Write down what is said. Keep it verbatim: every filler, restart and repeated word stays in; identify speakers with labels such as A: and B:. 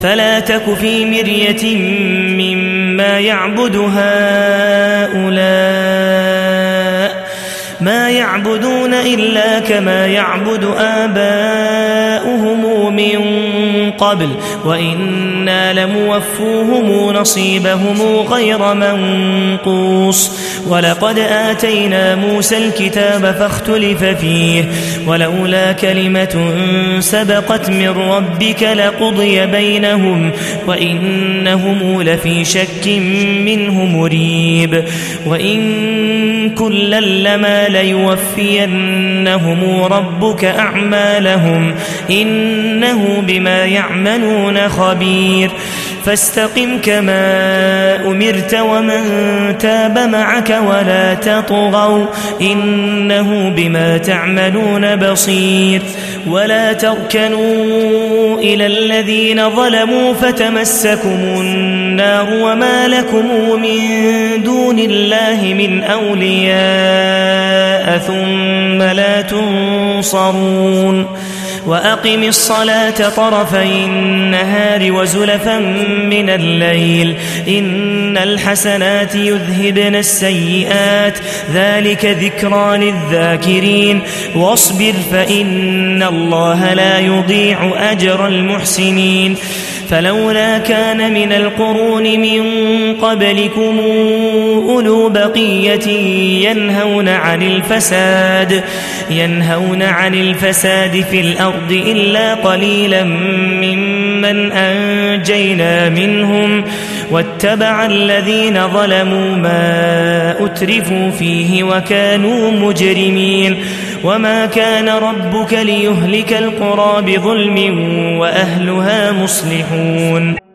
A: فلا تك في مرية مما يعبد هؤلاء ما يعبدون إلا كما يعبد آباؤهم من قبل وإنا لموفوهم نصيبهم غير منقوص ولقد آتينا موسى الكتاب فاختلف فيه ولولا كلمة سبقت من ربك لقضي بينهم وإنهم لفي شك منه مريب وإن كلا لما ليوفينهم ربك أعمالهم إنه بما يعملون خبير فاستقم كما أمرت ومن تاب معك ولا تطغوا إنه بما تعملون بصير ولا تركنوا إلى الذين ظلموا فتمسكم النار وما لكم من دون الله من أولياء ثم لا تنصرون وأقم الصلاة طرفي النهار وزلفا من الليل إن الحسنات يذهبن السيئات ذلك ذكرى للذاكرين واصبر فإن الله لا يضيع أجر المحسنين فلولا كان من القرون من قبلكم أولو بقية ينهون عن الفساد ينهون عن الفساد في الأرض إلا قليلا ممن أنجينا منهم واتبع الذين ظلموا ما أترفوا فيه وكانوا مجرمين وما كان ربك ليهلك القرى بظلم وأهلها مصلحون